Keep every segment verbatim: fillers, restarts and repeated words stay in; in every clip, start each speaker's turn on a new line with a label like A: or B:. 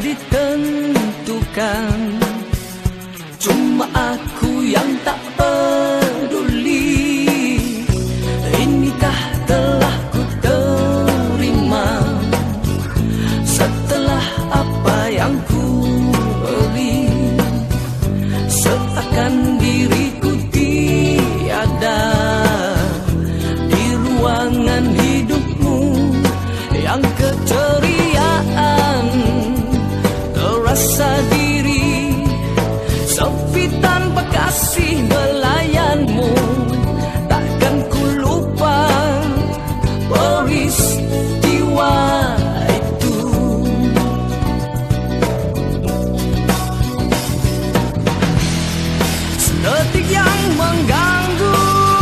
A: ditentukan. Cuma aku yang tak peduli. Inikah telah ku terima setelah apa yang ku beri. Seakan diriku tiada di ruangan hidupmu yang keceriaan terasa diri sepi tanpa kasih belayanmu. Takkan ku lupa peristiwa itu. Sedetik yang mengganggu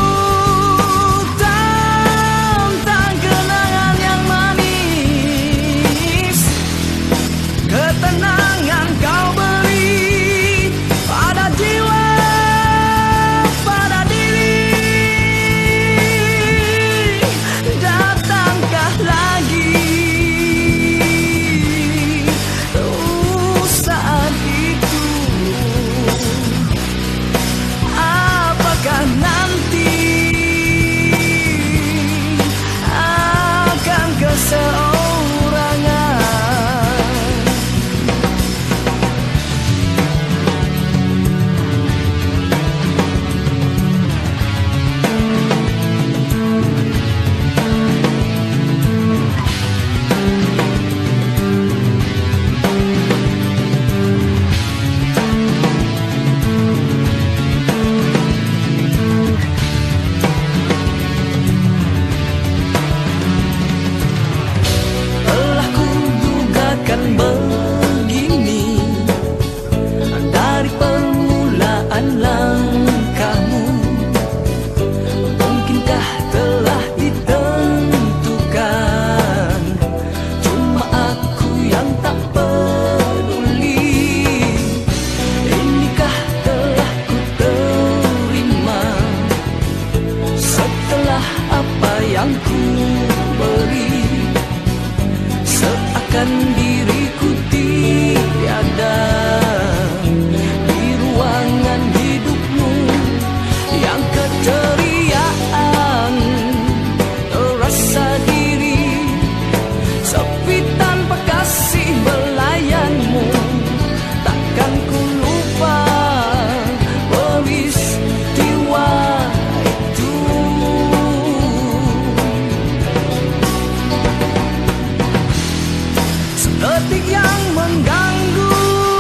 A: tentang kenangan yang manis. Ketenangan kau beri pada jiwa, pada diri. Datangkah lagi uh, saat itu. Apakah nanti akan keseorangan? Telah kudugakan begini dari permulaan langkahmu. Mungkinkah telah ditentukan? Cuma aku yang tak peduli. Inikah telah ku terima setelah apa yang ku beri. Seakan diriku tiada di ruangan hidupmu yang keceriaan terasa diri sepi tanpa kasih belayanmu. Takkan ku lupa peristiwa itu. Sedetik yang mengganggu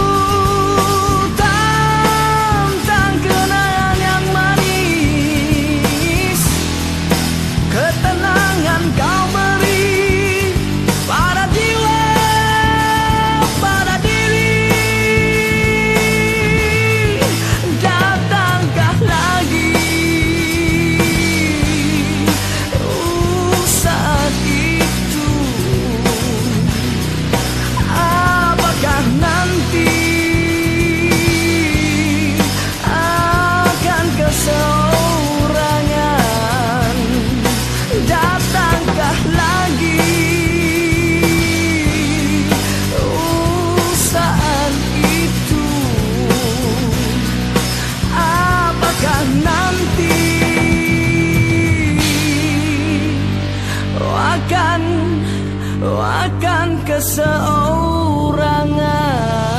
A: tentang kenangan yang manis. Ketenangan kau beri pada jiwa, pada diri. Datangkah lagi uh, saat itu. Apakah nanti akan keseorangan? Datangkah lagi uh, saat itu. Apakah nanti akan akan keseorangan?